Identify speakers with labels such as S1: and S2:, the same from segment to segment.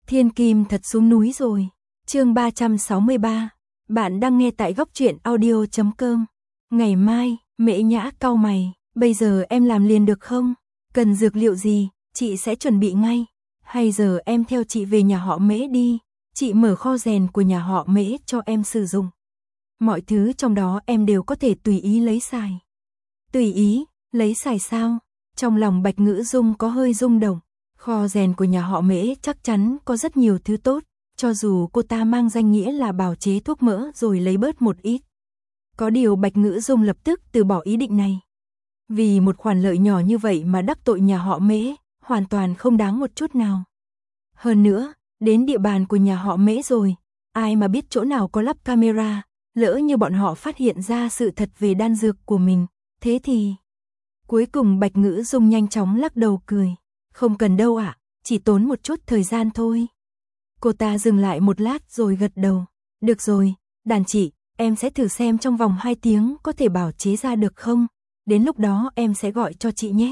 S1: Thiên Kim thật xuống núi rồi. Chương 363. Bạn đang nghe tại góc truyện audio.com. Ngày mai, Mễ Nhã cau mày, bây giờ em làm liền được không? Cần dược liệu gì, chị sẽ chuẩn bị ngay. Hay giờ em theo chị về nhà họ Mễ đi, chị mở kho rèn của nhà họ Mễ cho em sử dụng. Mọi thứ trong đó em đều có thể tùy ý lấy xài. Tùy ý, lấy xài sao? Trong lòng Bạch Ngữ Dung có hơi rung động. Kho rèn của nhà họ Mễ chắc chắn có rất nhiều thứ tốt, cho dù cô ta mang danh nghĩa là bào chế thuốc mỡ rồi lấy bớt một ít. Có điều Bạch Ngữ Dung lập tức từ bỏ ý định này. Vì một khoản lợi nhỏ như vậy mà đắc tội nhà họ Mễ, hoàn toàn không đáng một chút nào. Hơn nữa, đến địa bàn của nhà họ Mễ rồi, ai mà biết chỗ nào có lắp camera, lỡ như bọn họ phát hiện ra sự thật về đan dược của mình, thế thì... Cuối cùng Bạch Ngữ Dung nhanh chóng lắc đầu cười. Không cần đâu ạ, chỉ tốn một chút thời gian thôi. Cô ta dừng lại một lát rồi gật đầu. Được rồi, đàn chị, em sẽ thử xem trong vòng 2 tiếng có thể bảo chế ra được không? Đến lúc đó em sẽ gọi cho chị nhé.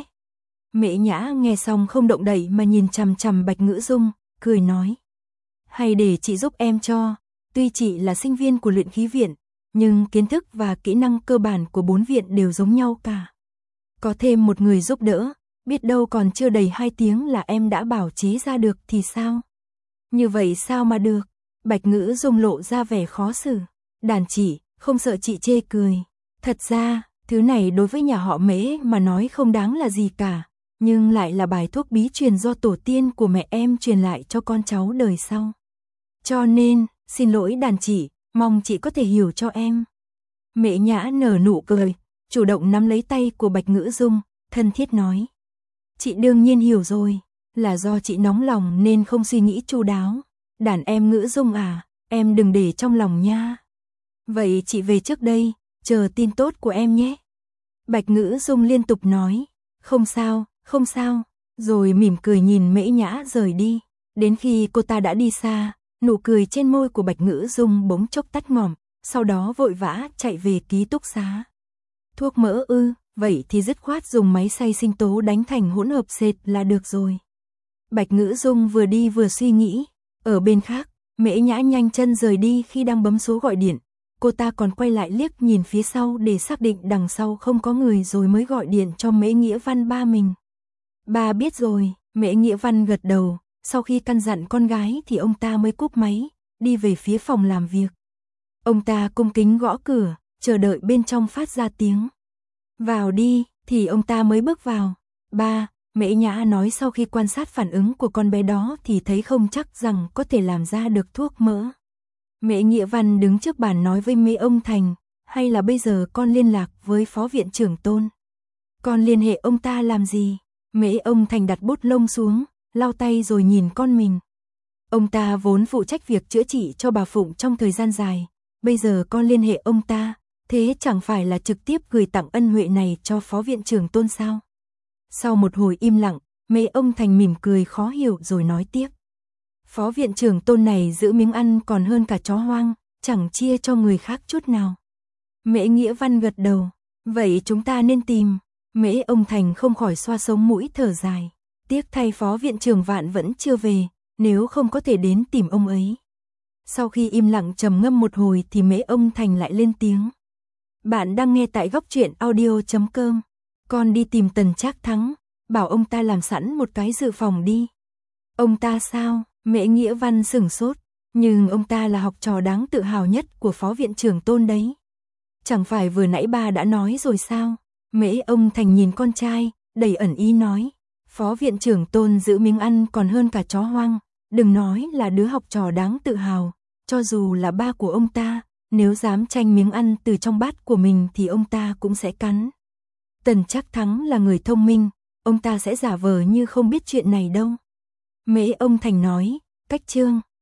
S1: Mễ Nhã nghe xong không động đậy mà nhìn chằm chằm Bạch Ngữ Dung, cười nói. Hay để chị giúp em cho, tuy chị là sinh viên của luyện khí viện, nhưng kiến thức và kỹ năng cơ bản của 4 viện đều giống nhau cả. Có thêm một người giúp đỡ, biết đâu còn chưa đầy 2 tiếng là em đã bảo chế ra được thì sao? Như vậy sao mà được? Bạch Ngữ Dung lộ ra vẻ khó xử. Đàn chị, không sợ chị chê cười. Thật ra, thứ này đối với nhà họ Mễ mà nói không đáng là gì cả, nhưng lại là bài thuốc bí truyền do tổ tiên của mẹ em truyền lại cho con cháu đời sau. Cho nên, xin lỗi đàn chị, mong chị có thể hiểu cho em. Mễ Nhã nở nụ cười, chủ động nắm lấy tay của Bạch Ngữ Dung, thân thiết nói. Chị đương nhiên hiểu rồi, là do chị nóng lòng nên không suy nghĩ chu đáo. Đàn em Ngữ Dung à, em đừng để trong lòng nha. Vậy chị về trước đây, chờ tin tốt của em nhé. Bạch Ngữ Dung liên tục nói, không sao, không sao, rồi mỉm cười nhìn Mễ Nhã rời đi. Đến khi cô ta đã đi xa, nụ cười trên môi của Bạch Ngữ Dung bỗng chốc tắt ngòm, sau đó vội vã chạy về ký túc xá. Thuốc mỡ ư? Vậy thì dứt khoát dùng máy xay sinh tố đánh thành hỗn hợp sệt là được rồi. Bạch Ngữ Dung vừa đi vừa suy nghĩ. Ở bên khác, Mễ Nhã nhanh chân rời đi khi đang bấm số gọi điện. Cô ta còn quay lại liếc nhìn phía sau để xác định đằng sau không có người rồi mới gọi điện cho Mễ Nghĩa Văn ba mình. Ba biết rồi, Mễ Nghĩa Văn gật đầu. Sau khi căn dặn con gái thì ông ta mới cúp máy, đi về phía phòng làm việc. Ông ta cung kính gõ cửa, chờ đợi bên trong phát ra tiếng. Vào đi, thì ông ta mới bước vào. Ba, Mễ Nhã nói sau khi quan sát phản ứng của con bé đó thì thấy không chắc rằng có thể làm ra được thuốc mỡ. Mễ Nghĩa Văn đứng trước bàn nói với Mễ ông Thành, hay là bây giờ con liên lạc với phó viện trưởng Tôn. Con liên hệ ông ta làm gì? Mễ ông Thành đặt bút lông xuống, lau tay rồi nhìn con mình. Ông ta vốn phụ trách việc chữa trị cho bà Phụng trong thời gian dài, bây giờ con liên hệ ông ta. Thế chẳng phải là trực tiếp gửi tặng ân huệ này cho phó viện trưởng Tôn sao? Sau một hồi im lặng, Mễ ông Thành mỉm cười khó hiểu rồi nói tiếp. Phó viện trưởng Tôn này giữ miếng ăn còn hơn cả chó hoang, chẳng chia cho người khác chút nào. Mễ Nghĩa Văn gật đầu. Vậy chúng ta nên tìm. Mễ ông Thành không khỏi xoa sống mũi thở dài. Tiếc thay phó viện trưởng Vạn vẫn chưa về, nếu không có thể đến tìm ông ấy. Sau khi im lặng trầm ngâm một hồi thì Mễ ông Thành lại lên tiếng. Bạn đang nghe tại góc truyện audio.com. Con đi tìm Tần Trác Thắng, bảo ông ta làm sẵn một cái dự phòng đi. Ông ta sao? Mễ Nghĩa Văn sửng sốt. Nhưng ông ta là học trò đáng tự hào nhất của phó viện trưởng Tôn đấy. Chẳng phải vừa nãy ba đã nói rồi sao? Mễ ông Thành nhìn con trai, đầy ẩn ý nói. Phó viện trưởng Tôn giữ miếng ăn còn hơn cả chó hoang. Đừng nói là đứa học trò đáng tự hào, cho dù là ba của ông ta. Nếu dám tranh miếng ăn từ trong bát của mình thì ông ta cũng sẽ cắn. Tần Trác Thắng là người thông minh, ông ta sẽ giả vờ như không biết chuyện này đâu. Mễ ông Thành nói, cách chương.